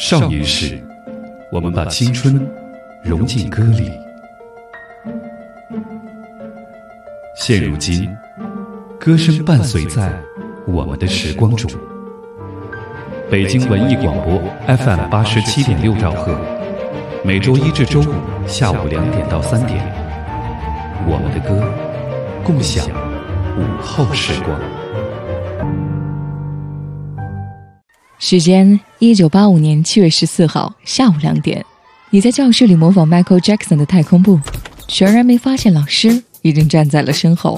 少年时，我们把青春融进歌里。现如今，歌声伴随在我们的时光中。北京文艺广播 FM 87.6兆赫，每周一至周五下午2点到3点，我们的歌，共享午后时光。 时间1985年7月14号下午2点，你在教室里模仿 Michael Jackson 的太空步，全然没发现老师已经站在了身后。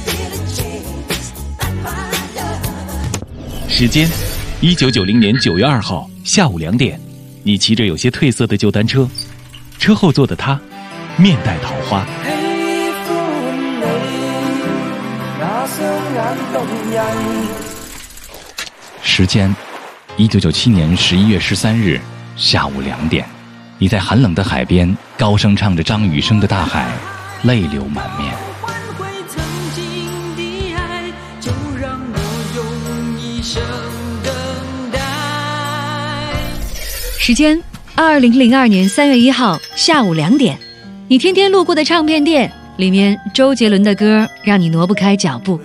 时间1990年9月2号下午2点，你骑着有些褪色的旧单车，车后座的他面带桃花。时间1997年11月13日下午2点，你在寒冷的海边高声唱着张雨生的《大海》，泪流满面。 时间2002年3月1号下午2点，你天天路过的唱片店里面，周杰伦的歌让你挪不开脚步。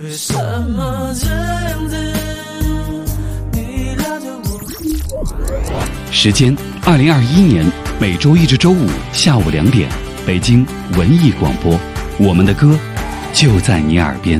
时间2021年每周一至周五下午2点，北京文艺广播，我们的歌就在你耳边。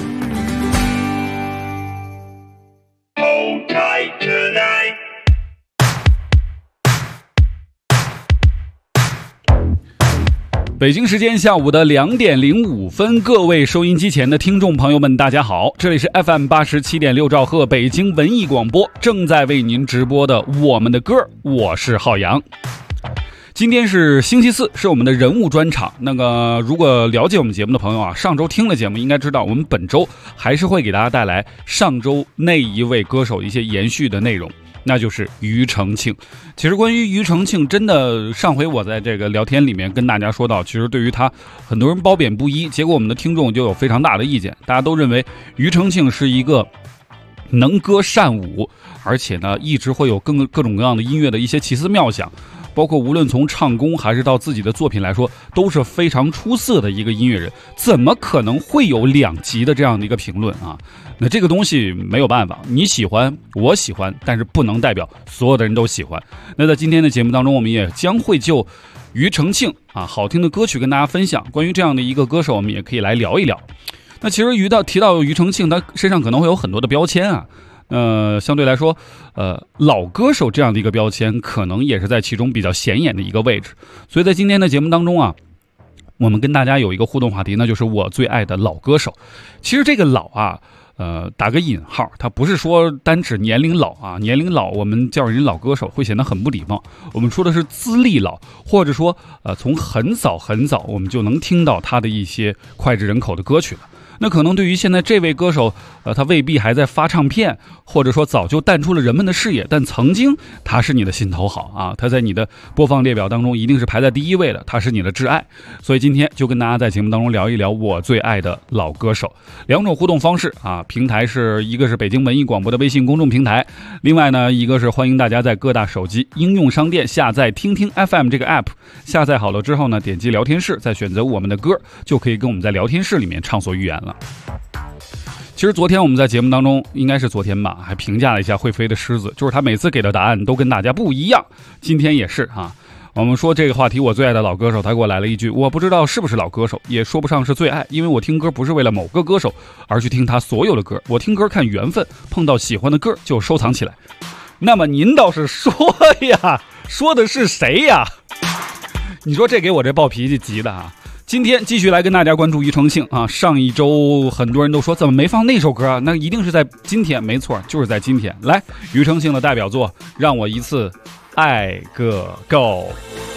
北京时间下午的2点05分，各位收音机前的听众朋友们，大家好，这里是 FM 87.6兆赫北京文艺广播，正在为您直播的我们的歌，我是浩洋。今天是星期四，是我们的人物专场。如果了解我们节目的朋友啊，上周听了节目应该知道，我们本周还是会给大家带来上周那一位歌手一些延续的内容，那就是庾澄庆。其实关于庾澄庆，真的上回我在这个聊天里面跟大家说到，其实对于他很多人褒贬不一，结果我们的听众就有非常大的意见，大家都认为庾澄庆是一个能歌善舞，而且呢一直会有各种各样的音乐的一些奇思妙想，包括无论从唱功还是到自己的作品来说，都是非常出色的一个音乐人，怎么可能会有2极的这样的一个评论啊？那这个东西没有办法，你喜欢我喜欢，但是不能代表所有的人都喜欢。那在今天的节目当中，我们也将会就庾澄庆啊好听的歌曲跟大家分享，关于这样的一个歌手，我们也可以来聊一聊。那其实提到庾澄庆，他身上可能会有很多的标签啊。相对来说，老歌手这样的一个标签，可能也是在其中比较显眼的一个位置。所以在今天的节目当中啊，我们跟大家有一个互动话题，那就是我最爱的老歌手。其实这个老啊，打个引号，它不是说单指年龄老啊，年龄老我们叫人老歌手会显得很不礼貌。我们说的是资历老，或者说从很早很早我们就能听到他的一些脍炙人口的歌曲了。那可能对于现在这位歌手，他未必还在发唱片，或者说早就淡出了人们的视野，但曾经他是你的心头好啊，他在你的播放列表当中一定是排在第1位的，他是你的挚爱。所以今天就跟大家在节目当中聊一聊我最爱的老歌手。2种互动方式啊，平台是一个是北京文艺广播的微信公众平台，另外呢一个是欢迎大家在各大手机应用商店下载听听 FM 这个 app， 下载好了之后呢，点击聊天室，再选择我们的歌，就可以跟我们在聊天室里面畅所欲言了。其实昨天我们在节目当中，应该是昨天吧，还评价了一下会飞的狮子，就是他每次给的答案都跟大家不一样。今天也是啊，我们说这个话题，我最爱的老歌手，他给我来了一句，我不知道是不是老歌手，也说不上是最爱，因为我听歌不是为了某个歌手而去听他所有的歌，我听歌看缘分，碰到喜欢的歌就收藏起来。那么您倒是说呀，说的是谁呀？你说这给我这暴脾气急的啊！今天继续来跟大家关注庾澄庆啊，上一周很多人都说怎么没放那首歌啊？那一定是在今天，没错，就是在今天。来，庾澄庆的代表作《让我一次爱个够》。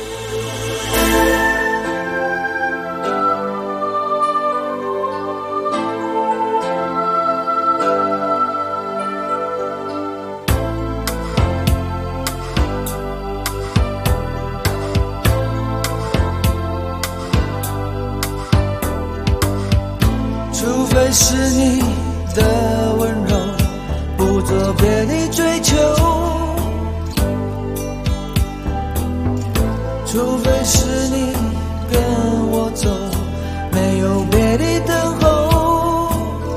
除非是你的温柔，不做别的追求， 除非是你跟我走，没有别的等候。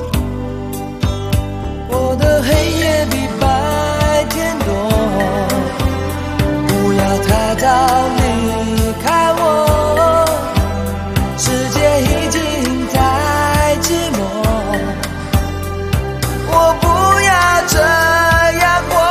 我的黑夜比白天多，不要太早离开我，世界已经太寂寞，我不要这样过。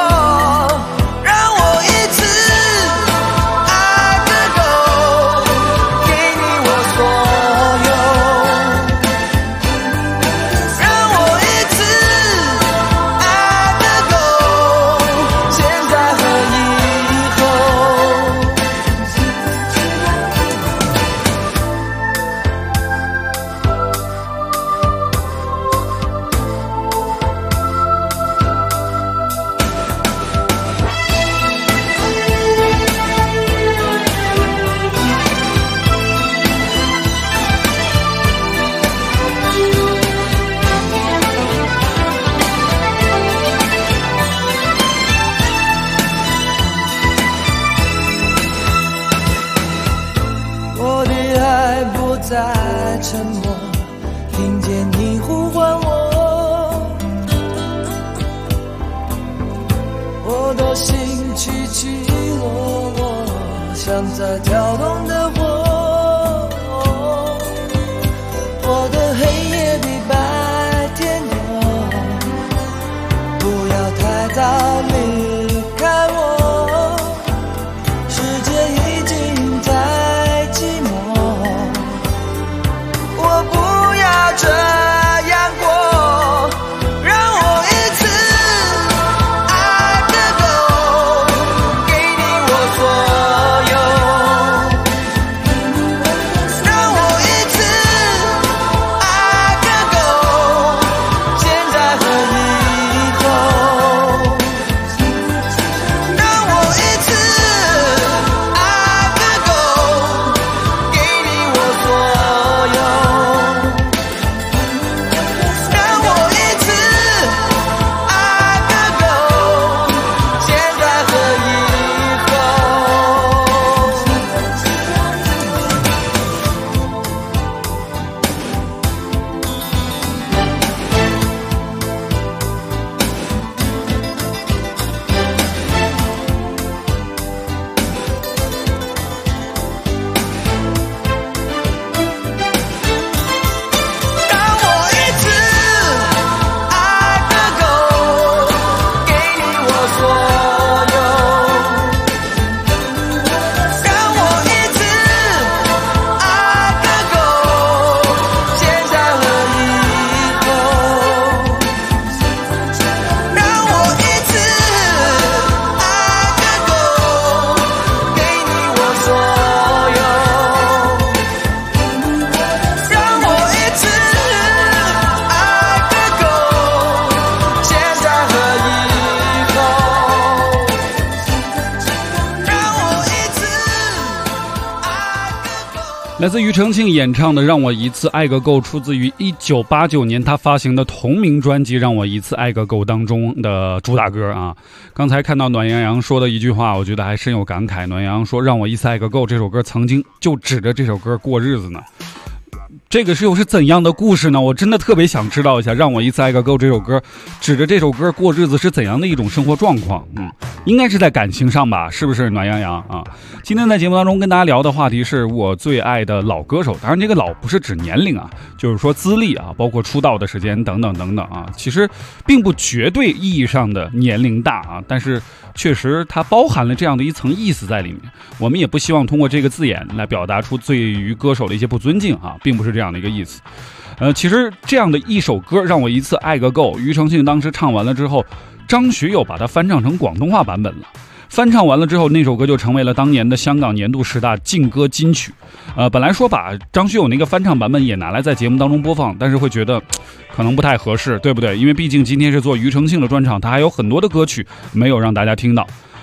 在沉默，听见你呼唤我，我的心起起落落，像在跳动的火。我的黑夜比白天多，不要太早离开我，世界已经太寂寞，我不要这样过，让我一次爱个够，给你我所有，让我一次爱个够，现在和以后，让我一次爱个够，给你我所有。 来自庾澄庆演唱的《让我一次爱个够》出自于1989年他发行的同名专辑《让我一次爱个够》当中的主打歌啊。刚才看到暖洋洋说的一句话，我觉得还深有感慨。暖洋洋说让我一次爱个够这首歌曾经就指着这首歌过日子呢，这个又是怎样的故事呢？我真的特别想知道一下，让我一次爱个够这首歌指着这首歌过日子是怎样的一种生活状况。应该是在感情上吧，是不是暖洋洋啊？今天在节目当中跟大家聊的话题是我最爱的老歌手，当然这个老不是指年龄啊，就是说资历啊，包括出道的时间等等等等啊，其实并不绝对意义上的年龄大啊，但是确实它包含了这样的一层意思在里面。我们也不希望通过这个字眼来表达出对于歌手的一些不尊敬啊，并不是这样的一个意思。其实这样的一首歌让我一次爱个够，庾澄庆当时唱完了之后，张学友把它翻唱成广东话版本了。翻唱完了之后，那首歌就成为了当年的香港年度10大劲歌金曲。本来说把张学友那个翻唱版本也拿来在节目当中播放，但是会觉得可能不太合适，对不对？因为毕竟今天是做庾澄庆的专场，他还有很多的歌曲没有让大家听到。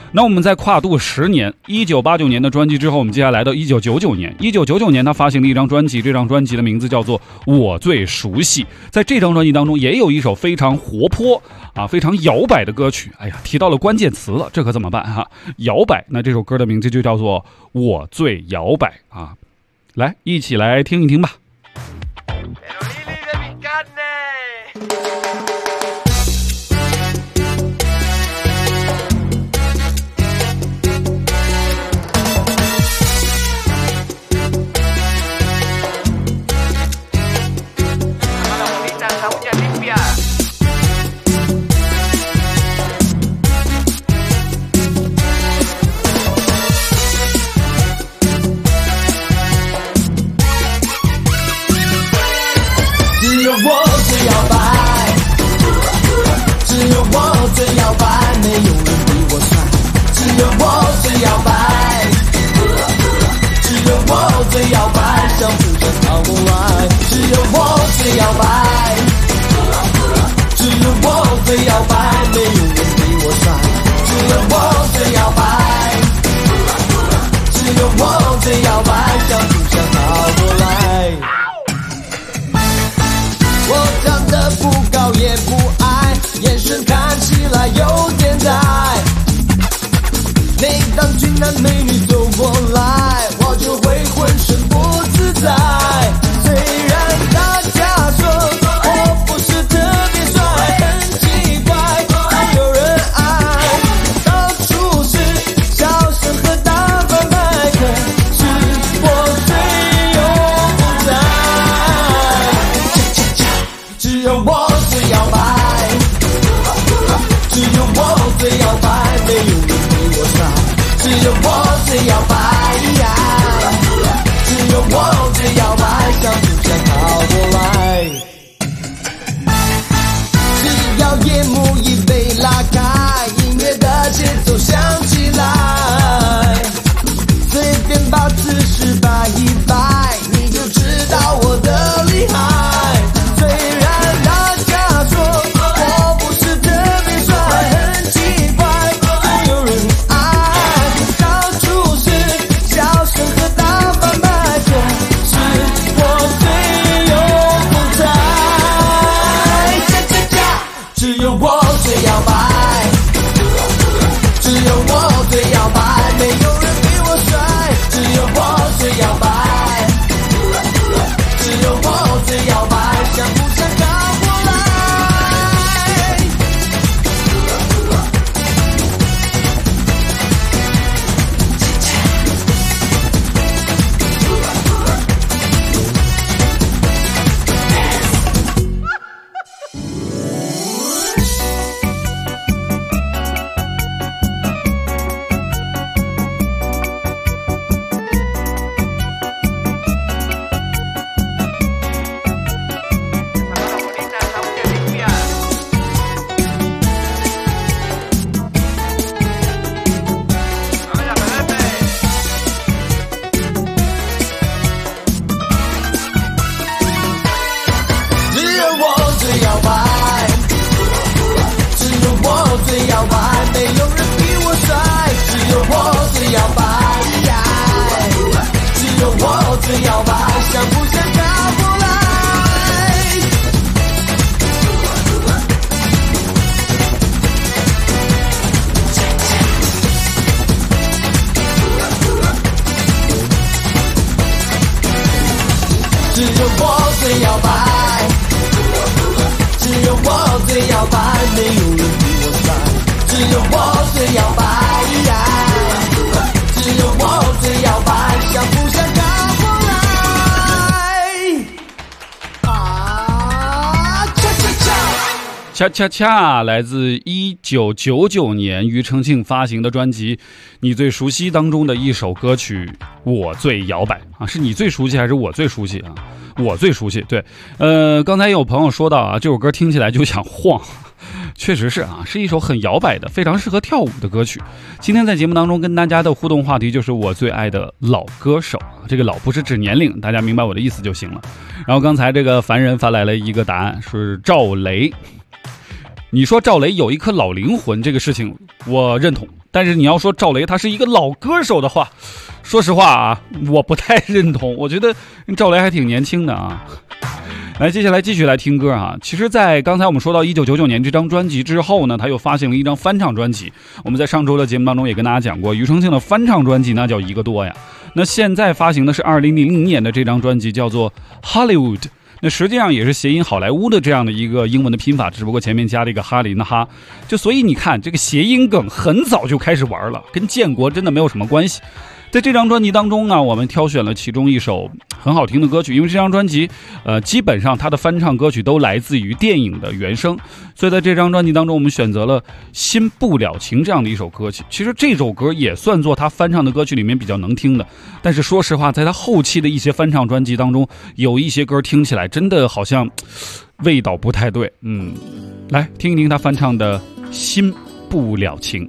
那我们在跨度10年，1989年的专辑之后，我们接下来到1999年。1999年，他发行了一张专辑，这张专辑的名字叫做《我最熟悉》。在这张专辑当中，也有一首非常活泼非常摇摆的歌曲。哎呀，提到了关键词了，这可怎么办哈？摇摆，那这首歌的名字就叫做《我最摇摆》啊。来，一起来听一听吧。恰恰恰来自1999年庾澄庆发行的专辑《你最熟悉》当中的一首歌曲《我最摇摆》啊，是你最熟悉还是我最熟悉啊？我最熟悉。对，刚才有朋友说到啊，这首歌听起来就想晃，确实是啊，是一首很摇摆的，非常适合跳舞的歌曲。今天在节目当中跟大家的互动话题就是我最爱的老歌手，这个老不是指年龄，大家明白我的意思就行了。然后刚才这个凡人发来了一个答案是赵雷。 你说赵雷有一颗老灵魂，这个事情我认同，但是你要说赵雷他是一个老歌手的话，说实话啊，我不太认同。我觉得赵雷还挺年轻的啊。来，接下来继续来听歌啊。其实在刚才我们说到1999年这张专辑之后呢，他又发行了一张翻唱专辑。我们在上周的节目当中也跟大家讲过，庾澄庆的翻唱专辑那叫一个多呀。那现在发行的是2000年的这张专辑，叫做 Hollywood。那实际上也是谐音好莱坞的这样的一个英文的拼法，只不过前面加了一个哈林的哈，就所以你看这个谐音梗很早就开始玩了，跟建国真的没有什么关系。在这张专辑当中呢，我们挑选了其中一首很好听的歌曲，因为这张专辑基本上它的翻唱歌曲都来自于电影的原声，所以在这张专辑当中我们选择了心不了情这样的一首歌曲。其实这首歌也算作他翻唱的歌曲里面比较能听的，但是说实话在他后期的一些翻唱专辑当中，有一些歌听起来真的好像味道不太对。来听一听他翻唱的心不了情。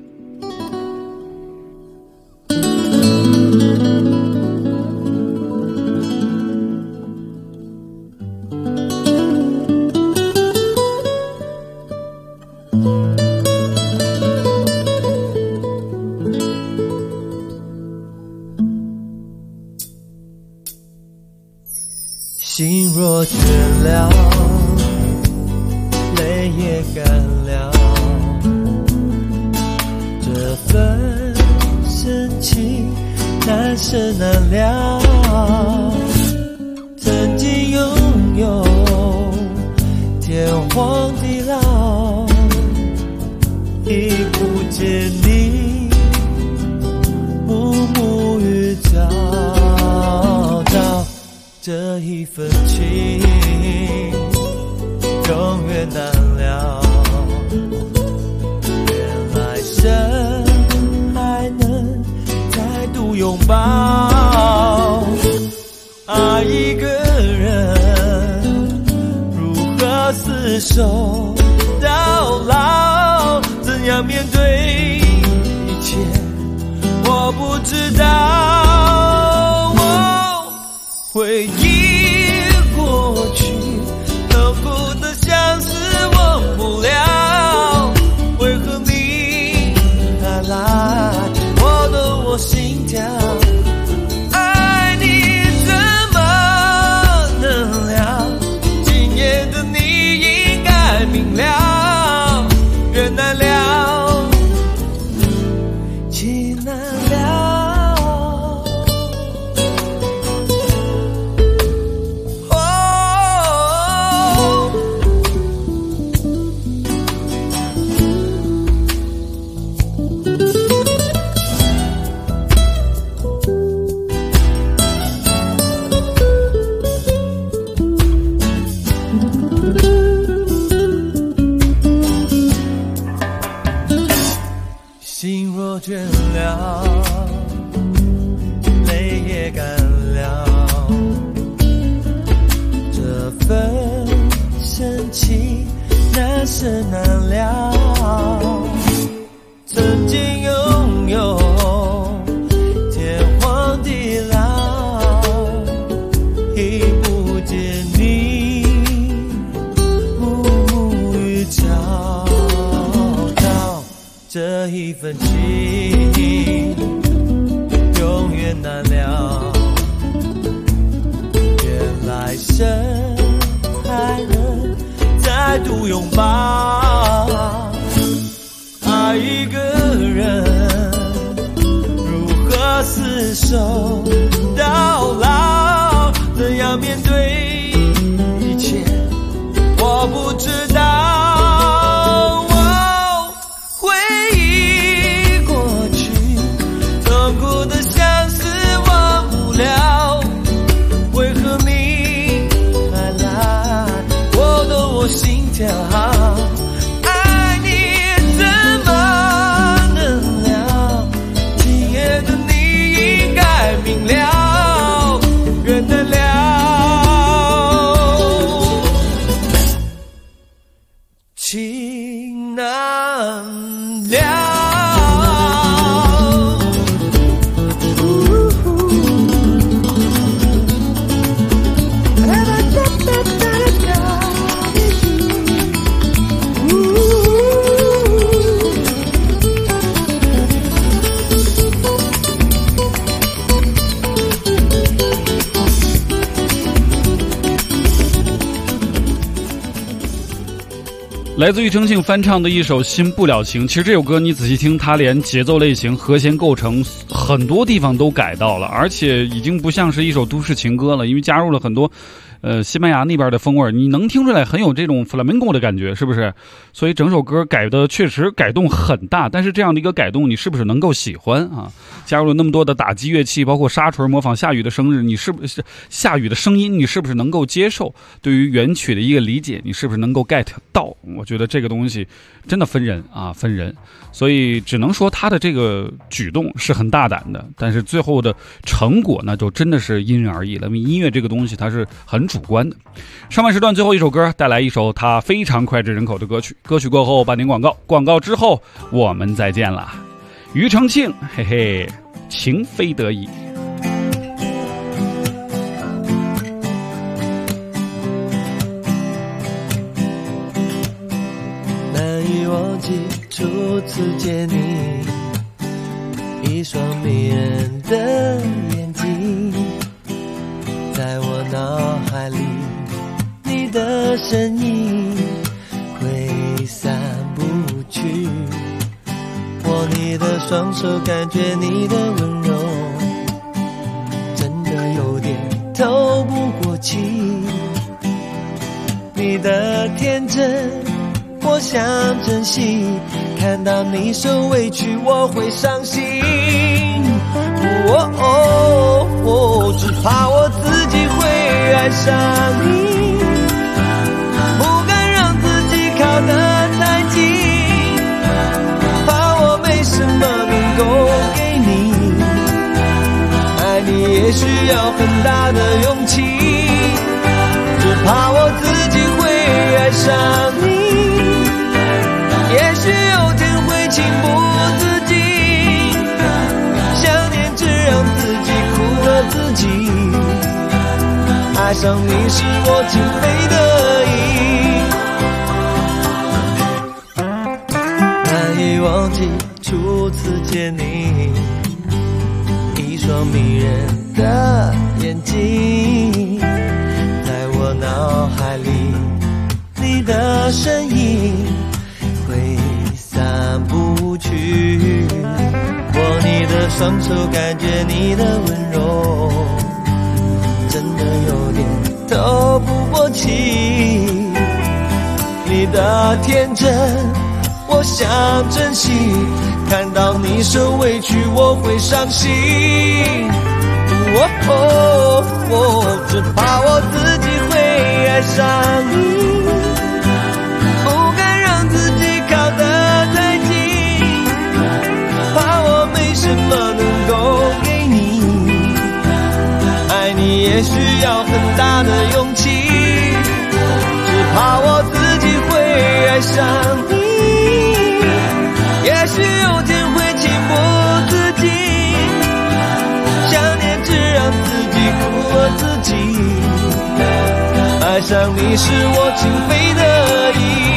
心若倦了，泪也干了，这份深情难舍难了。曾经拥有天荒地老，一不见你，暮暮与朝朝。这一份情永远难了，原来生还能再度拥抱。爱一个人如何厮守到老，怎样面对一切我不知道。回忆过去，痛苦的相思忘不了，为何你还来拨动我心跳？爱你怎么能了？今夜的你应该明了，缘难了，情难了。心若倦了，泪也干了，这份深情难舍难了。曾经拥有天荒地老，已不见你，暮暮与朝朝。这一份情永远难了，原来生还能再度拥抱。爱一个人如何厮守到老，怎样面对一切我不知道。心跳，爱你怎么能了？今夜的你应该明了，缘难了，情难了。 来自庾澄庆翻唱的一首《新不了情》，其实这首歌你仔细听，它连节奏类型、和弦构成很多地方都改到了，而且已经不像是一首都市情歌了，因为加入了很多西班牙那边的风味，你能听出来很有这种 flamenco 的感觉，是不是？所以整首歌改的确实改动很大，但是这样的一个改动，你是不是能够喜欢啊？加入了那么多的打击乐器，包括沙锤模仿下雨的生日，你是不是下雨的声音，你是不是能够接受？对于原曲的一个理解，你是不是能够 get 到？我觉得这个东西真的分人啊，分人。所以只能说他的这个举动是很大胆的，但是最后的成果呢，就真的是因人而异了。因为音乐这个东西它是很主观的。上半时段最后一首歌，带来一首他非常脍炙人口的歌曲。歌曲过后半点广告，广告之后我们再见啦。庾澄庆，嘿嘿，情非得已。 难以忘记初次见你，一双迷人的眼睛，在我脑海里，你的身影挥散不去。握你的双手，感觉你的温柔，真的有点透不过气。你的天真我想珍惜，看到你受委屈我会伤心。只怕我自己会爱上你，不敢让自己靠得太近，怕我没什么能够给你，爱你也需要很大的勇气，只怕我自己会爱上你，也许有天会情不自禁，想念只让自己苦了自己，爱上你是我情非得已。难以忘记初次见你，一双迷人的眼睛，在我脑海里，你的身影挥散不去。握你的双手，感觉你的温柔，真的有点透不过气。你的天真我想珍惜，看到你受委屈我会伤心。只怕我自己会爱上你，不敢让自己靠得太近，怕我没什么能够给你，爱你也需要很大的勇气，只怕我自己会爱上你，也许有天会情不自禁，想念只让自己苦了自己，爱上你是我情非得已。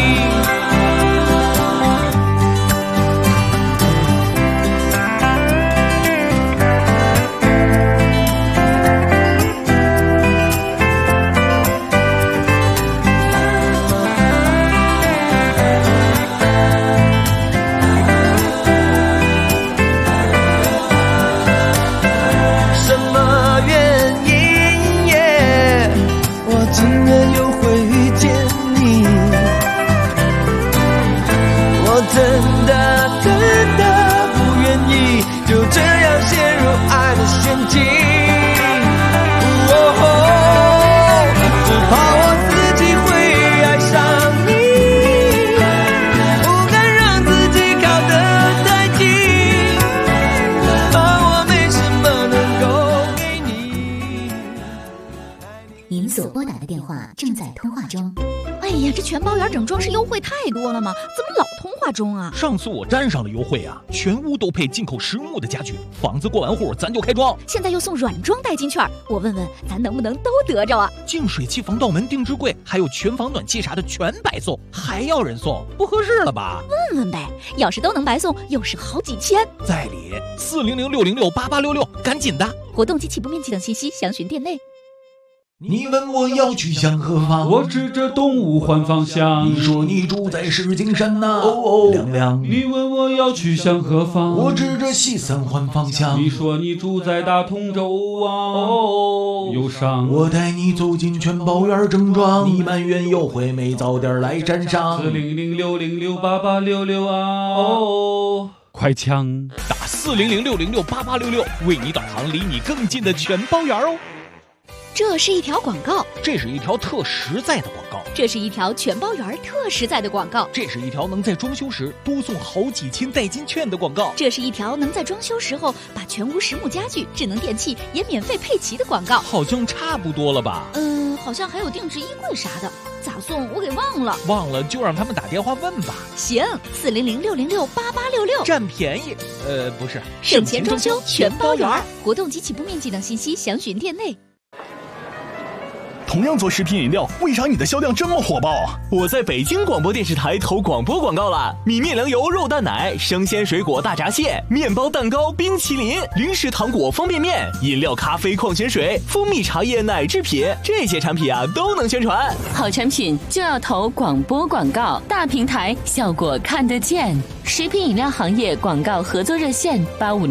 您所拨打的电话正在通话中。 哎呀，这全包园整装饰优惠太多了吗？怎么老通话中啊？ 上次我沾上了优惠啊，全屋都配进口实木的家具，房子过完户咱就开装。 现在又送软装代金券，我问问咱能不能都得着啊？ 净水器、防盗门、定制柜，还有全房暖气啥的全白送，还要人送，不合适了吧？ 问问呗，要是都能白送，又是好几千。 在理，400-606-8866，赶紧的。 活动及起步面积等信息详询店内。 你问我要去向何方， 我指着东吴换方向。 你说你住在石景山呐，亮亮。 你问我要去向何方， 我指着西三换方向。 你说你住在大同州啊，忧伤。 我带你走进全宝园正庄，你埋怨有回没早点来山上。 40060688666啊，快枪打40060688666，为你导航离你更近的全包园哦。 这是一条广告， 这是一条特实在的广告， 这是一条全包园特实在的广告， 这是一条能在装修时多送好几千代金券的广告， 这是一条能在装修时候把全屋实木家具、智能电器也免费配齐的广告。 好像差不多了吧？ 好像还有定制衣柜啥的，咋送我给忘了。 忘了就让他们打电话问吧。 行，40060688666， 占便宜。不是， 省钱装修全包园，活动及起步面积等信息详询店内。 同样做食品饮料，为啥你的销量这么火爆？我在北京广播电视台投广播广告了，米面粮油肉蛋奶、生鲜水果大闸蟹、面包蛋糕、冰淇淋、零食糖果方便面、饮料咖啡矿泉水、蜂蜜茶叶奶制品，这些产品啊都能宣传。 好产品就要投广播广告，大平台效果看得见。食品饮料行业广告合作热线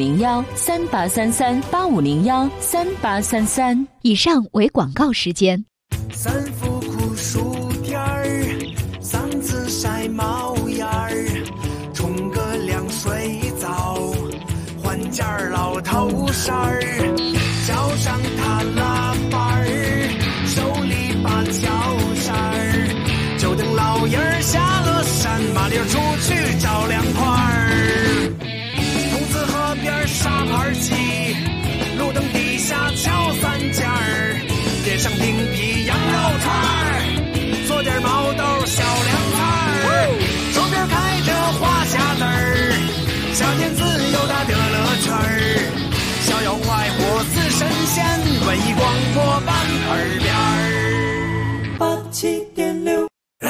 8501383385013833。 以上为广告时间。 三伏酷暑天儿，嗓子晒冒烟儿，冲个凉水澡，换件老头衫儿，脚上踏拉板儿，手里把脚扇儿，就等老爷儿下了山，麻溜出去找凉快儿。筒子河边沙盘鸡，路灯底下敲三件儿，点上冰皮羊肉串儿，做点毛豆小凉菜儿，周边开着花匣子儿，夏天自由的乐乐圈儿，逍遥快活似神仙，文艺广播版耳边儿87.6。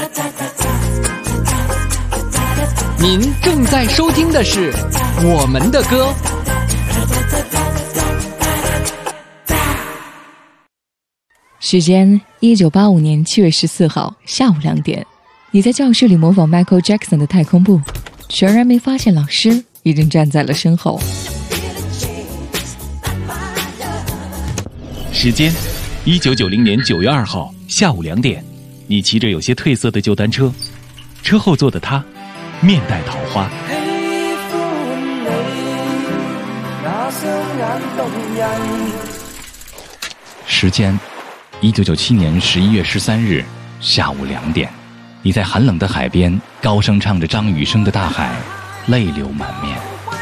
您正在收听的是我们的歌。 时间1985年7月14号下午2点，你在教室里模仿 Michael Jackson 的太空步，全然没发现老师已经站在了身后。 时间1990年9月2号下午2点，你骑着有些褪色的旧单车，车后座的他面带桃花。时间1997年11月13日下午2点，你在寒冷的海边高声唱着张雨生的《大海》，泪流满面。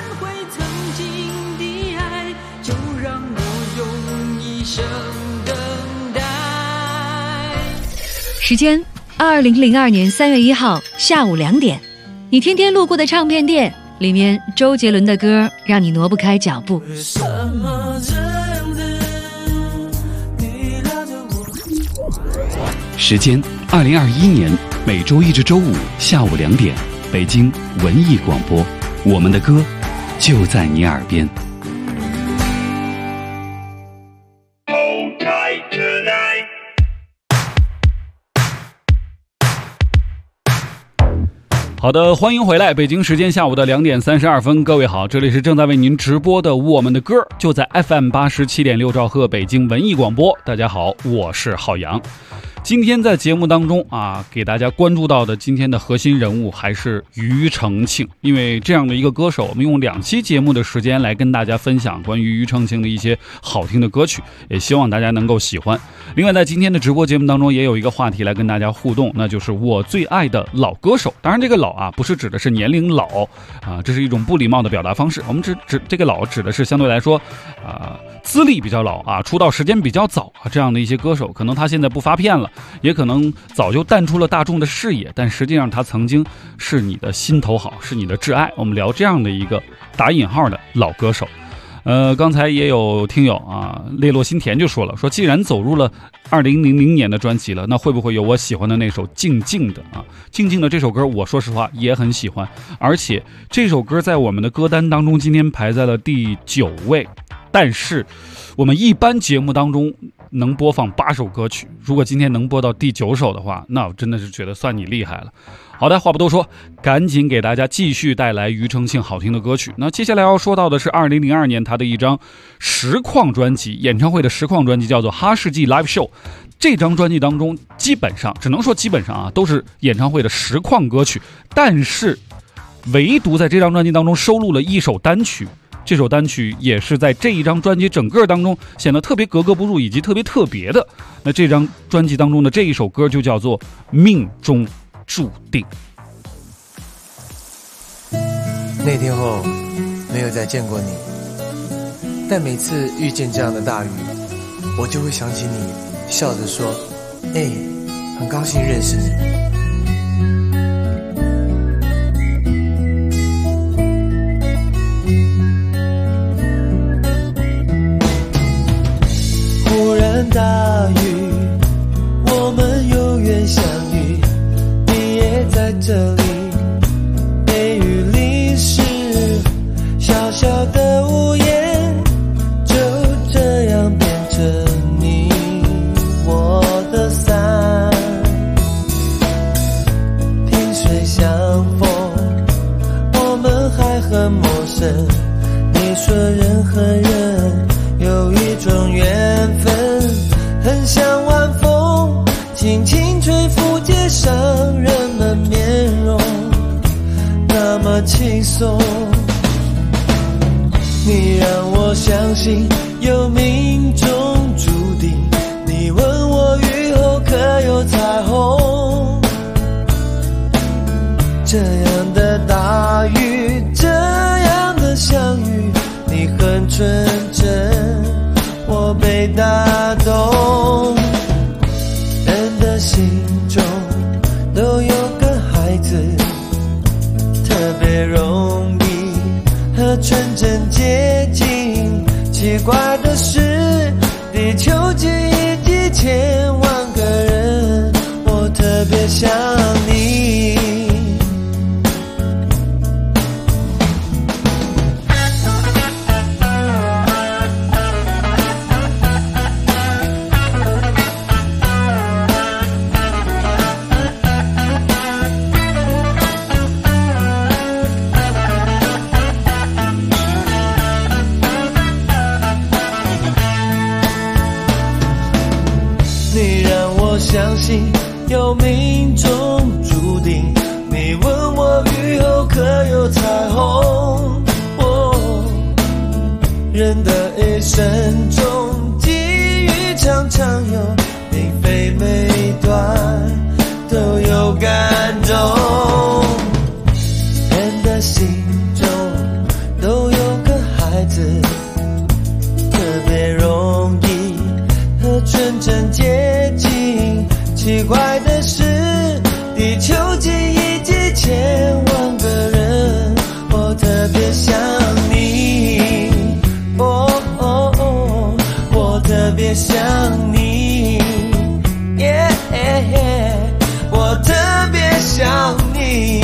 时间2002年3月1号下午2点，你天天路过的唱片店，里面周杰伦的歌让你挪不开脚步。 时间2021年每周一至周五下午2点，北京文艺广播，我们的歌就在你耳边。好的，欢迎回来，北京时间下午的2点32分，各位好，这里是正在为您直播的我们的歌，就在 FM 87.6兆赫北京文艺广播。大家好，我是浩洋。今天在节目当中给大家关注到的今天的核心人物还是庾澄庆，因为这样的一个歌手，我们用2期节目的时间来跟大家分享关于庾澄庆的一些好听的歌曲，也希望大家能够喜欢。另外在今天的直播节目当中也有一个话题来跟大家互动，那就是我最爱的老歌手。当然这个老不是指的是年龄老这是一种不礼貌的表达方式，我们指这个老指的是相对来说资历比较老出道时间比较早这样的一些歌手，可能他现在不发片了，也可能早就淡出了大众的视野，但实际上他曾经是你的心头好，是你的挚爱。我们聊这样的一个打引号的老歌手。刚才也有听友烈落心田就说了，说既然走入了2000年的专辑了，那会不会有我喜欢的那首静静的静静的这首歌，我说实话也很喜欢，而且这首歌在我们的歌单当中今天排在了第9位。但是我们一般节目当中能播放8首歌曲，如果今天能播到第9首的话，那我真的是觉得算你厉害了。好的，话不多说，赶紧给大家继续带来庾澄庆好听的歌曲。那接下来要说到的是2002年他的一张实况专辑，演唱会的实况专辑叫做《哈世纪 Live Show》。这张专辑当中基本上都是演唱会的实况歌曲，但是唯独在这张专辑当中收录了一首单曲，这首单曲也是在这一张专辑整个当中显得特别格格不入以及特别特别的。那这张专辑当中的这一首歌就叫做《命中注定》。 那天后没有再见过你，但每次遇见这样的大雨，我就会想起你，笑着说很高兴认识你。 忽然大雨，我们有缘相遇，你也在这里，被雨淋湿，小小的屋檐就这样变成你我的伞，萍水相逢，我们还很陌生，你说人和人有一种缘分，很像晚风轻轻吹拂街上人们面容，那么轻松。你让我相信有命中注定，你问我雨后可有彩虹，这样的大雨，这样的相遇，你很纯真，我被打动。人的心中都有个孩子，特别容易和纯真接近。奇怪的是，地球几亿几千万个人，我特别想你。相信有命中注定，你问我雨后可有彩虹，人的一生中际遇常常有，并非每段都有感动。人的心中都有个孩子，特别容易和纯真接近。奇怪的是，地球几亿几千万个人，我特别想你，我特别想你，我特别想你。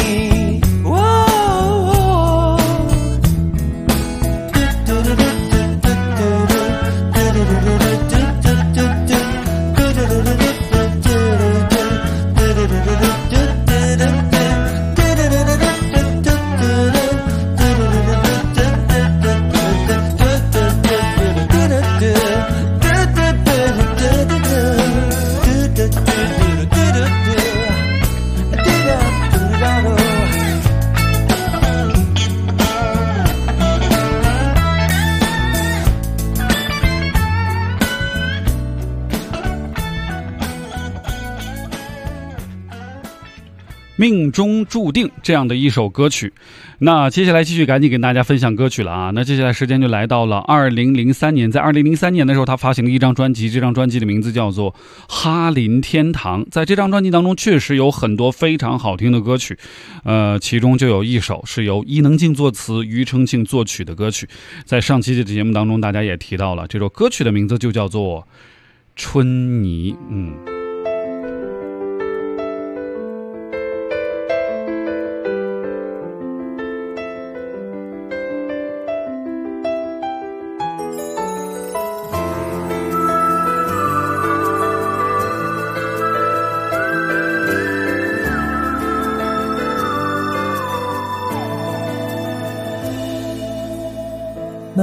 命中注定这样的一首歌曲。那接下来继续赶紧跟大家分享歌曲了啊！那接下来时间就来到了2003年，在2003年的时候，他发行了一张专辑，这张专辑的名字叫做《哈林天堂》。在这张专辑当中，确实有很多非常好听的歌曲，其中就有一首是由伊能静作词、庾澄庆作曲的歌曲。在上期的节目当中，大家也提到了这首歌曲的名字就叫做《春泥》。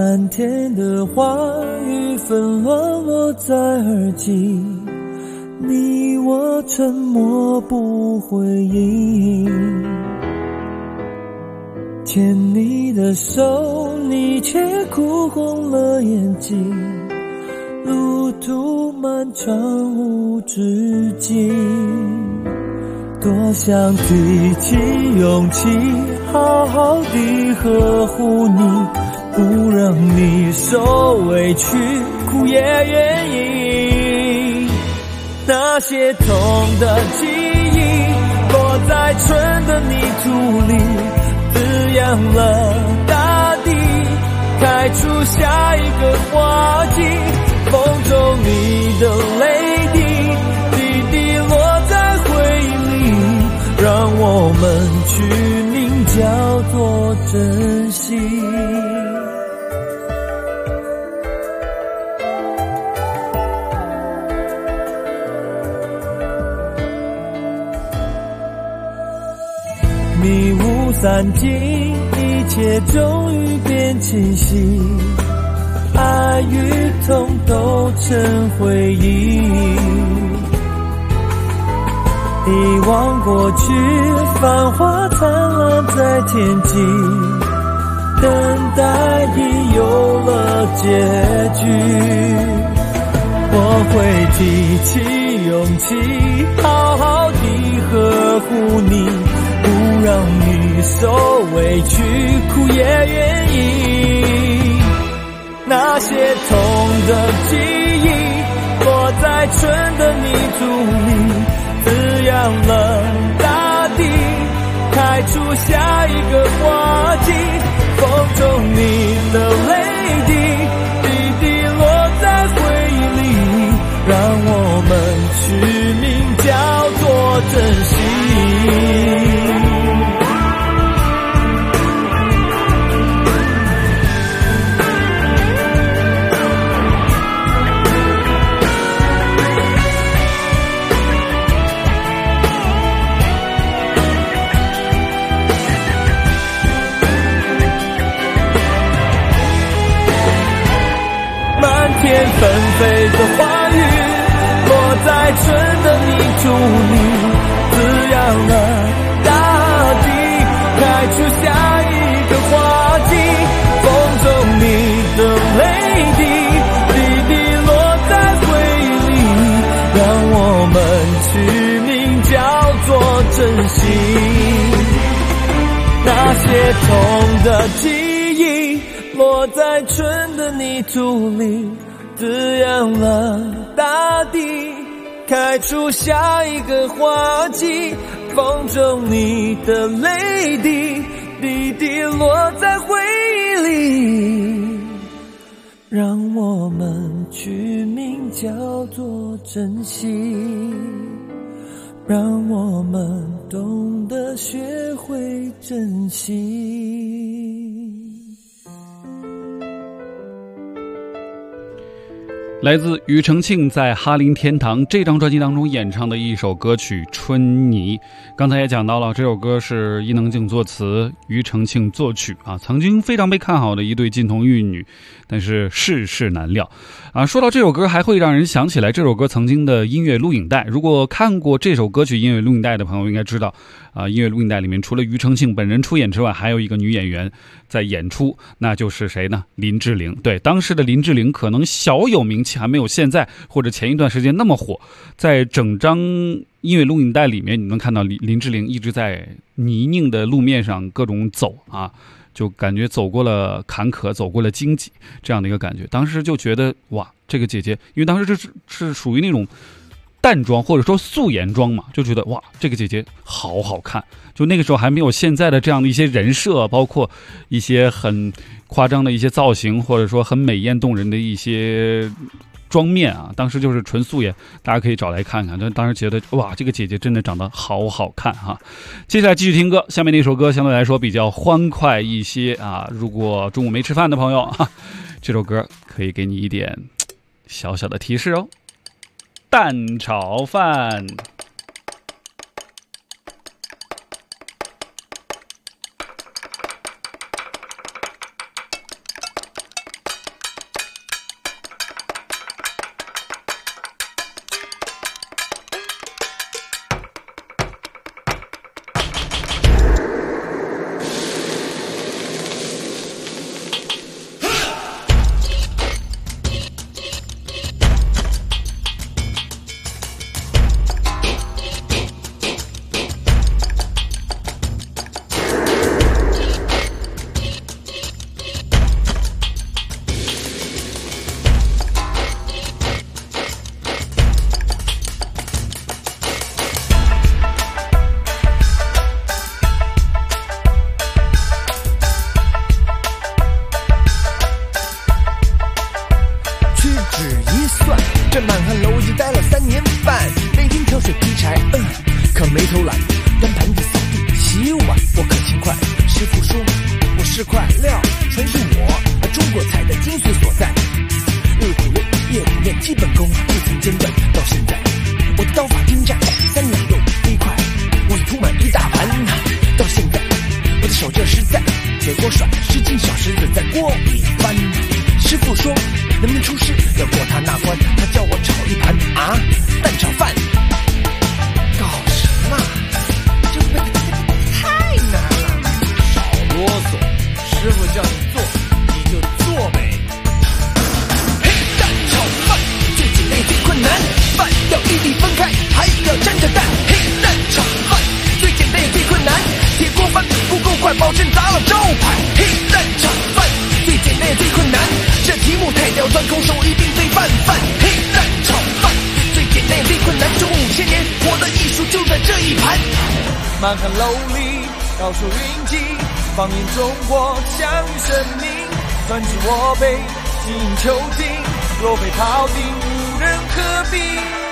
漫天的话语纷乱落在耳际，你我沉默不回应。牵你的手，你却哭红了眼睛，路途漫长无止境。多想提起勇气，好好地呵护你，不让你受委屈，哭也愿意。那些痛的记忆落在春的泥土里，滋养了大地，开出下一个花季。风中你的泪滴，滴滴落在回忆里，让我们取名叫做珍惜。迷雾散尽，一切终于变清晰，爱与痛都成回忆。遗忘过去，繁华灿烂在天际，等待已有了结局。我会提起勇气，好好地呵护你，不让你受委屈，哭也愿意。那些痛的记忆落在春的泥土里，滋养了大地，开出下一个花季。风中你的泪滴，滴滴落在回忆里，让我们取名叫做珍惜。纷飞的花语落在春的泥土里，滋养了大地，开出下一个花季。风中你的泪滴，滴滴落在回忆里，让我们取名叫做珍惜。那些痛的记忆落在春的泥土里，滋养了大地，开出下一个花季。风中你的泪滴，滴滴落在回忆里，让我们取名叫做珍惜，让我们懂得学会珍惜。 来自庾澄庆在《哈林天堂》这张专辑当中演唱的一首歌曲《春泥》。刚才也讲到了，这首歌是伊能静作词，庾澄庆作曲啊，曾经非常被看好的一对金童玉女，但是世事难料啊。说到这首歌，还会让人想起来这首歌曾经的音乐录影带。如果看过这首歌曲音乐录影带的朋友应该知道啊，音乐录影带里面除了庾澄庆本人出演之外，还有一个女演员在演出，那就是谁呢？林志玲。对，当时的林志玲可能小有名气，还没有现在或者前一段时间那么火。在整张音乐录影带里面，你能看到林志玲一直在泥泞的路面上各种走啊，就感觉走过了坎坷，走过了荆棘，这样的一个感觉。当时就觉得哇，这个姐姐，因为当时这是属于那种淡妆或者说素颜妆嘛，就觉得哇，这个姐姐好好看。就那个时候还没有现在的这样的一些人设，包括一些很夸张的一些造型，或者说很美艳动人的一些妆面啊，当时就是纯素颜，大家可以找来看看。但当时觉得哇，这个姐姐真的长得好好看哈。接下来继续听歌，下面那首歌相对来说比较欢快一些啊。如果中午没吃饭的朋友哈，这首歌可以给你一点小小的提示哦。蛋炒饭。 屈指一算，这满汉楼已经待了3年半，每天挑水劈柴，可没偷懒，端盘子、扫地、洗碗，我可勤快。师傅说我是块料，传授我中国菜的精髓所在。日苦练，夜苦练，基本功不曾间断，到现在我的刀法精湛，3两肉飞快，我已铺满一大盘。到现在我的手劲实在，铁锅甩10斤小石子在锅里翻。师傅说能不能出师，要过他那关，他叫我炒一盘蛋炒饭。搞什么？这太难了，少啰嗦，师傅叫你做你就做呗。嘿，蛋炒饭最简单最困难，饭要粒粒分开，还要沾着蛋。嘿，蛋炒饭最简单也最困难，铁锅翻不够快，保证砸了招牌。嘿，蛋炒饭最简单也最困难，这题目太刁钻，空手一定非泛泛。嘿，蛋炒饭最简单也最困难，中5000年我的艺术就在这一盘。满汉楼里高手云集，放眼中国享誉盛名，专辑我辈精益求精，若非庖丁无人可比。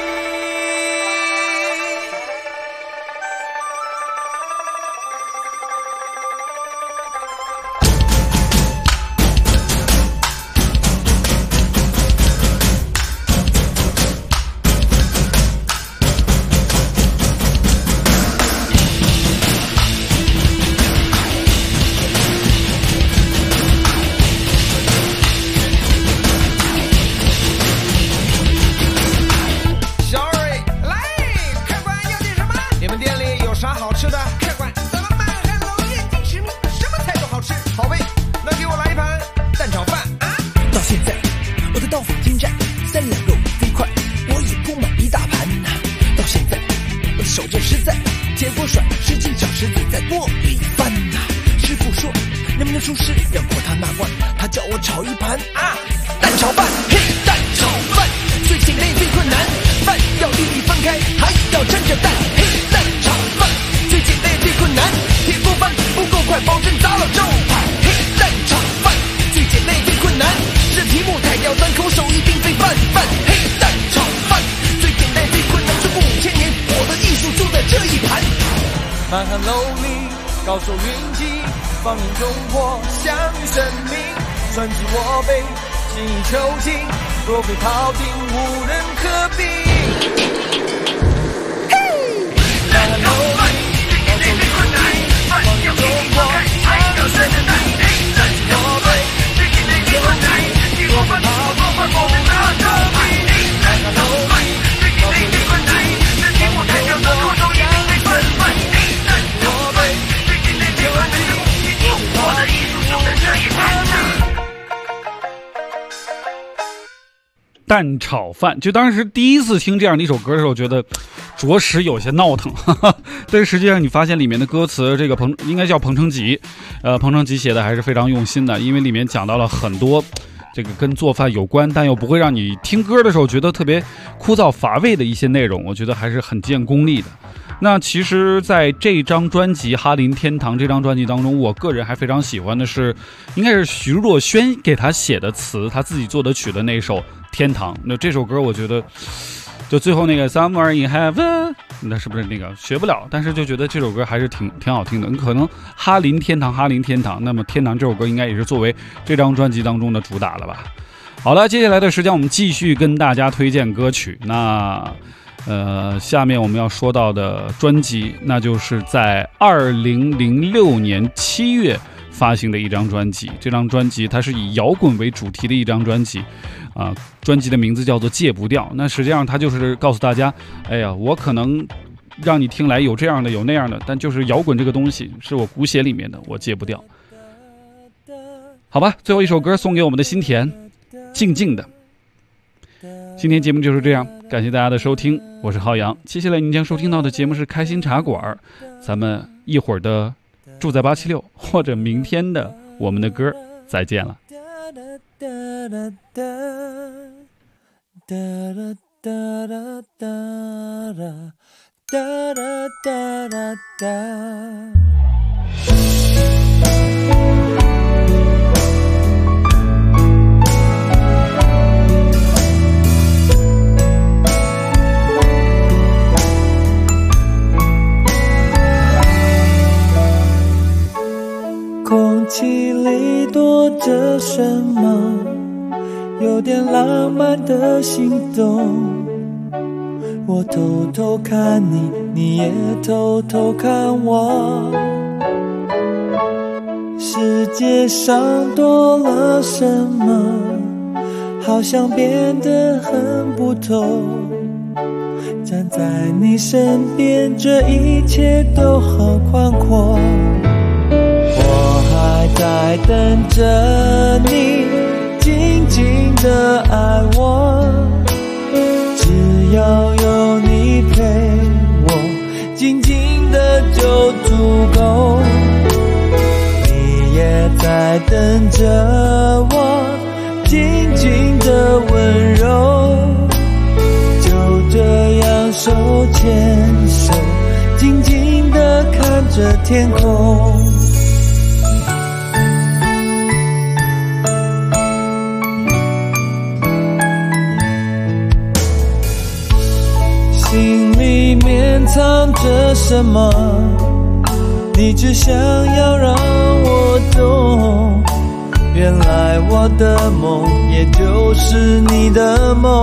满汉楼里高手云集，放眼中国享誉盛名，专辑我辈精益求精，若非庖丁无人可比。满汉楼里高手云集，放眼中国享誉盛名，专辑我辈精益求精，若非庖丁无人可比。满汉楼里高手云集，放眼中国享誉盛名。 蛋炒饭，就当时第一次听这样的一首歌的时候，觉得着实有些闹腾，但是实际上你发现里面的歌词，这个应该叫彭程吉，彭程吉写的还是非常用心的，因为里面讲到了很多这个跟做饭有关，但又不会让你听歌的时候觉得特别枯燥乏味的一些内容，我觉得还是很见功力的。那其实在这张专辑《哈林天堂》这张专辑当中，我个人还非常喜欢的是应该是徐若瑄给他写的词，他自己做的曲的那首《天堂》。那这首歌我觉得就最后那个 Somewhere in Heaven， 那是不是那个学不了，但是就觉得这首歌还是挺好听的。可能哈林天堂，哈林天堂，那么天堂这首歌应该也是作为这张专辑当中的主打了吧。好了，接下来的时间我们继续跟大家推荐歌曲。那下面我们要说到的专辑，那就是在2006年7月发行的一张专辑。这张专辑它是以摇滚为主题的一张专辑，专辑的名字叫做《戒不掉》。那实际上它就是告诉大家，哎呀，我可能让你听来有这样的有那样的，但就是摇滚这个东西是我骨血里面的，我戒不掉。好吧，最后一首歌送给我们的心田，静静的。今天节目就是这样，感谢大家的收听，我是浩洋。接下来您将收听到的节目是开心茶馆，咱们一会儿的住在876，或者明天的我们的歌再见了。 什么有点浪漫的心动。我偷偷看你，你也偷偷看我。世界上多了什么，好像变得很不同。站在你身边，这一切都好宽阔。我还在等着你，静静的爱我。只要有你陪我，静静的就足够。你也在等着我，静静的温柔。就这样手牵手，静静的看着天空。心里面藏着什么，你只想要让我懂。原来我的梦也就是你的梦。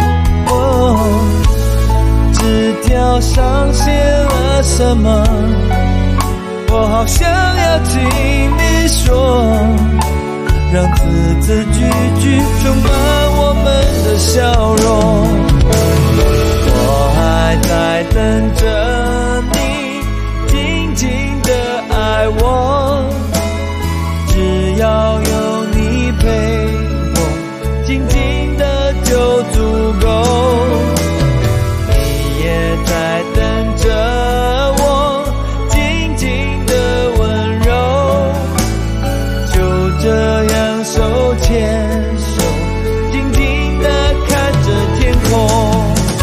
纸条上写了什么，我好想要听你说，让字字句句充满我们的笑容。我还在等着你，静静的爱我。只要有你陪我，静静的就足够。你也在等着我，静静的温柔。就这样手牵手，静静的看着天空。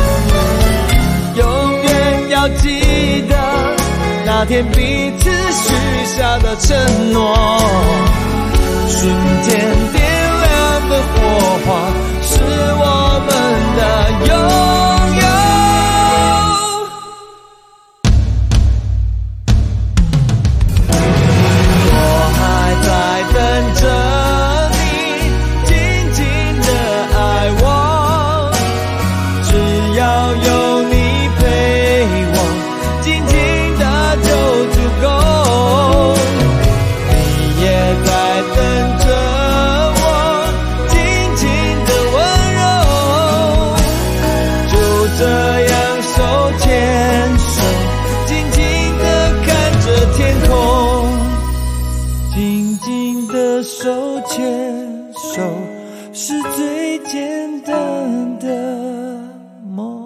永远要记得那天彼此许下的承诺，瞬间点亮的火花，是我们的拥有。我还在等着你，静静的爱我。只要有你陪我，静静的就足够。你也在等着我，静静的温柔。就这样手牵手，静静的看着天空。静静的手牵手，是最简单的梦。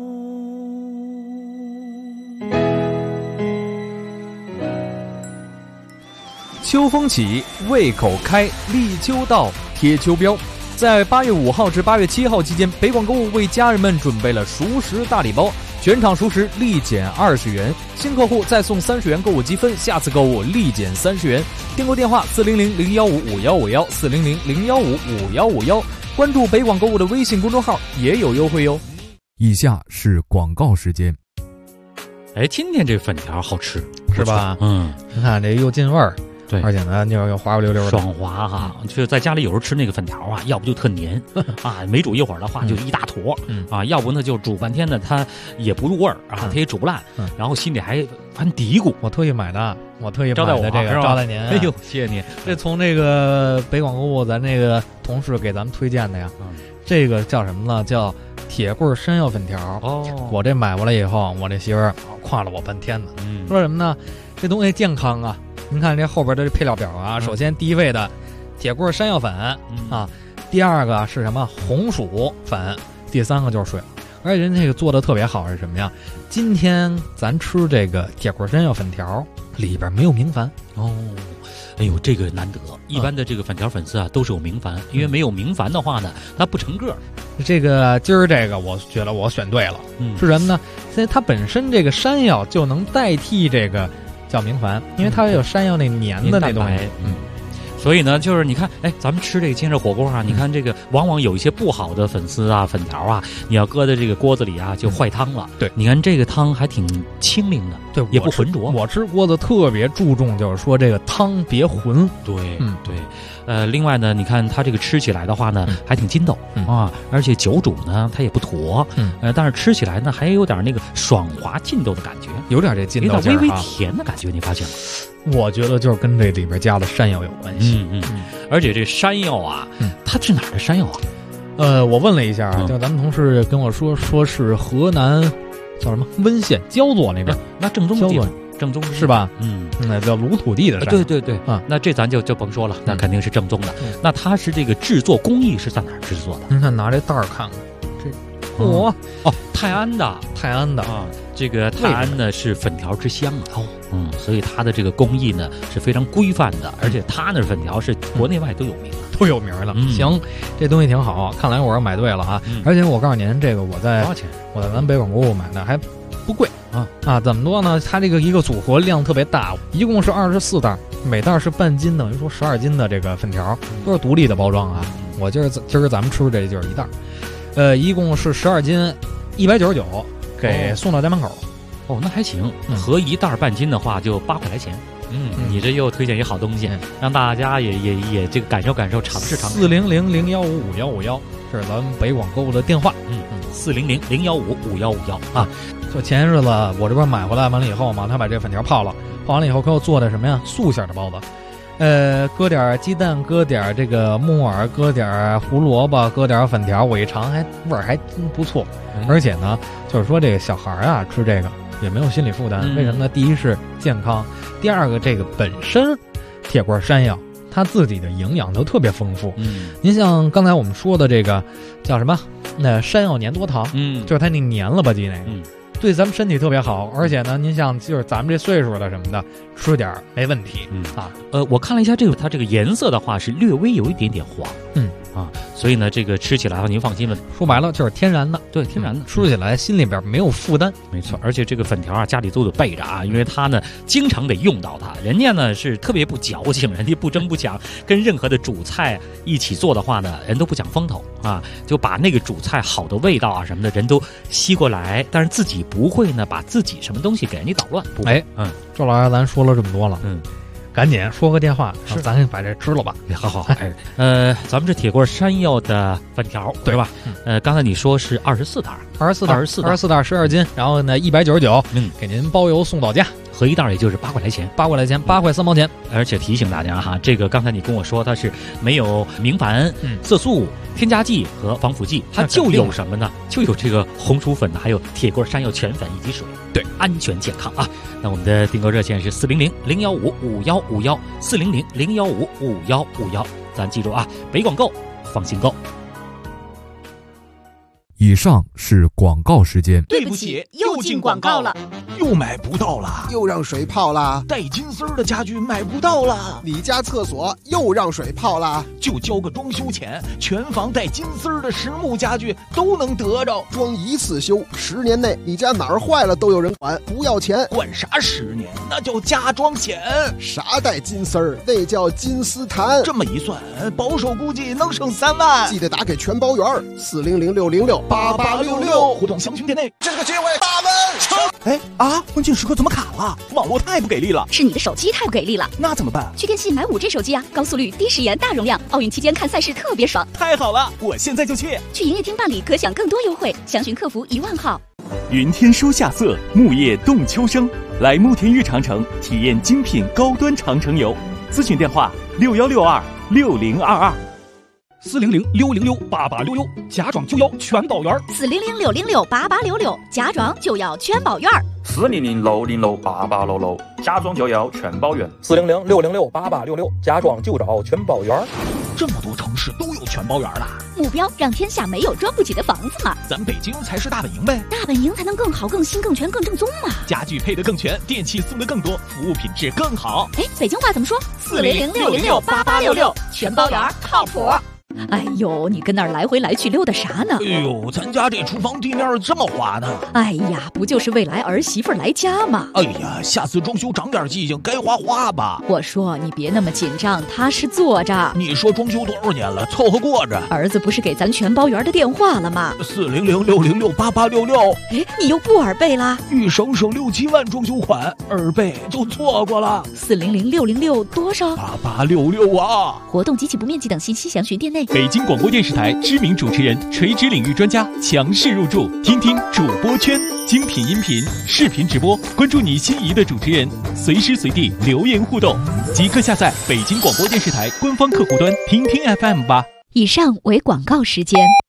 秋风起，胃口开，立秋到，贴秋膘。在8月5号至8月7号期间，北广购物为家人们准备了熟食大礼包，全场熟食立减20元，新客户再送30元购物积分，下次购物立减30元。订购电话400-015-5151 400-015-5151，关注北广购物的微信公众号也有优惠哟。 以下是广告时间。 哎，今天这粉条好吃是吧？ 嗯， 你看这又进味儿。 对， 而且呢，又滑滑溜溜的， 爽滑哈。就是在家里有时候吃那个粉条啊，要不就特黏啊，没煮一会儿的话就一大坨啊，要不呢就煮半天呢，它也不入味儿啊，它也煮不烂，然后心里还嘀咕。 我特意买的， 招待我这个招待您。 哎呦，谢谢您！ 这从这个北广购物咱这个同事给咱们推荐的呀，这个叫什么呢？叫铁棍山药粉条。 哦， 我这买过来以后，我这媳妇儿夸了我半天呢，说什么呢？这东西健康啊。您看这后边的这配料表啊，首先第一位的铁棍山药粉啊，第二个是什么红薯粉，第三个就是水。而且人这个做的特别好是什么呀？今天咱吃这个铁棍山药粉条里边没有明矾哦。哎呦，这个难得，一般的这个粉条粉丝啊都是有明矾，因为没有明矾的话呢，它不成个。 这个今儿这个我觉得我选对了，是什么呢？因为它本身这个山药就能代替这个叫明矾，因为它有山药那黏的那东西， 所以呢，就是你看，哎，咱们吃这个煎热火锅啊，你看这个往往有一些不好的粉丝啊、粉条啊，你要搁在这个锅子里啊，就坏汤了。 对， 你看这个汤还挺清灵的， 对， 也不浑浊。 我吃锅子特别注重，就是说这个汤别浑。 对，对。 另外呢，你看它这个吃起来的话呢，还挺筋道啊，而且久煮呢它也不坨，但是吃起来呢还有点那个爽滑劲道的感觉， 有点这劲道劲儿， 有点微微甜的感觉，你发现吗？ 我觉得就是跟这里边加的山药有关系。 而且这山药啊，它是哪儿的山药啊？ 我问了一下，就咱们同事跟我说是河南叫什么温县焦作那边， 那正宗的地方。正宗是吧？那叫鲁土地的山。 对啊，那这咱就甭说了，那肯定是正宗的。那它是这个制作工艺是在哪儿制作的？ 您看拿这袋儿看看，这泰安的啊，这个泰安呢是粉条之乡啊。所以它的这个工艺呢是非常规范的，而且它那粉条是国内外都有名的。行，这东西挺好，看来我是买对了啊！而且我告诉您，这个我在咱北广购物买的还不贵啊！怎么多呢？它这个一个组合量特别大，一共是24袋，每袋是半斤，等于说12斤的这个粉条，都是独立的包装啊。我今儿咱们吃这就是一袋，一共是12斤，199，给送到家门口。 那还行，合一袋半斤的话就8块来钱。你这又推荐一好东西，让大家也这个感受感受，尝试尝试。 400-015-5151是咱们北广购物的电话。 400-015-5151啊。 就前些日子我这边买回来完了以后嘛，他把这粉条泡完了以后给我做的什么呀？素馅的包子。搁点鸡蛋，搁点这个木耳，搁点胡萝卜，搁点粉条，我一尝味儿还真不错。而且呢，就是说这个小孩啊吃这个也没有心理负担。为什么呢？第一是健康，第二个这个本身铁棍山药它自己的营养都特别丰富。您像刚才我们说的这个叫什么？那山药粘多糖，就是它那粘了吧唧那个。对咱们身体特别好，而且呢，您像就是咱们这岁数的什么的，吃点没问题啊。 我看了一下它这个颜色的话是略微有一点点黄，所以呢，这个吃起来的话您放心了， 说白了就是天然的， 对，天然的， 吃起来心里边没有负担， 没错。而且这个粉条啊，家里都得备着啊，因为它呢经常得用到它，人家呢是特别不矫情，人家不争不抢，跟任何的主菜一起做的话呢，人都不讲风头啊，就把那个主菜好的味道啊什么的人都吸过来，但是自己不会呢把自己什么东西给人家捣乱。 周老师，咱说了这么多了，赶紧说个电话，咱把这吃了吧。 好，咱们这铁棍山药的粉条，对吧？刚才你说是24袋 ，24袋12斤，然后呢199，给您包邮送到家。 合一袋也就是8块来钱 ，8块3毛钱。 而且提醒大家哈，这个刚才你跟我说它是没有明矾、色素、添加剂和防腐剂，它就有什么呢？就有这个红薯粉，还有铁棍山药全粉以及水，对，安全健康啊。那我们的订购热线是400-015-5151，400-015-5151，咱记住啊，北广购，放心购。 以上是广告时间。 对不起，又进广告了，又买不到了， 又让水泡了， 带金丝的家具买不到了， 你家厕所又让水泡了， 就交个装修钱，全房带金丝的实木家具都能得着， 装一次修，10年内你家哪儿坏了都有人管，不要钱。 管啥10年？那叫加装险。 啥带金丝儿？那叫金丝檀。 这么一算，保守估计能省3万。 记得打给全包圆400-606-8866， 互动详询店内。这个机会大门抽。关键时刻怎么卡了？网络太不给力了。 是你的手机太不给力了。 那怎么办？ 去电信买5G 手机啊，高速率、低时延、大容量，奥运期间看赛事特别爽。 太好了，我现在就去。 去营业厅办理可享更多优惠，详询客服10000号。 云天书夏色，木叶动秋生，来慕田峪长城体验精品高端长城游。咨询电话61626022。 400-606-8866，家装就要全保员。 400-606-8866，家装就要全保员。 400-606-8866，家装就要全保员。 400-606-8866，家装就找全保员。 这么多城市都有全保员了， 目标让天下没有装不起的房子嘛。 咱北京才是大本营呗， 大本营才能更好、更新、更全、更正宗嘛。 家具配得更全，电器送得更多，服务品质更好。 北京话怎么说？400-606-8866，全保员靠谱。 哎呦，你跟那儿来回来去溜达啥呢？ 哎呦，咱家这厨房地面这么滑呢。 哎呀，不就是未来儿媳妇来家吗？ 哎呀，下次装修长点记性，该花花吧。 我说你别那么紧张，踏实坐着。 你说装修多少年了，凑合过着。 儿子不是给咱全包圆的电话了吗 ？400-606-8866。 哎，你又不耳背啦？ 欲省省6、7万装修款，耳背就错过了。 400-606多少 ？8866啊！ 活动及其不面积等信息详询店内。 北京广播电视台知名主持人、垂直领域专家强势入驻，听听主播圈，精品音频、视频直播，关注你心仪的主持人，随时随地留言互动，即刻下载北京广播电视台官方客户端听听 FM 吧。 以上为广告时间。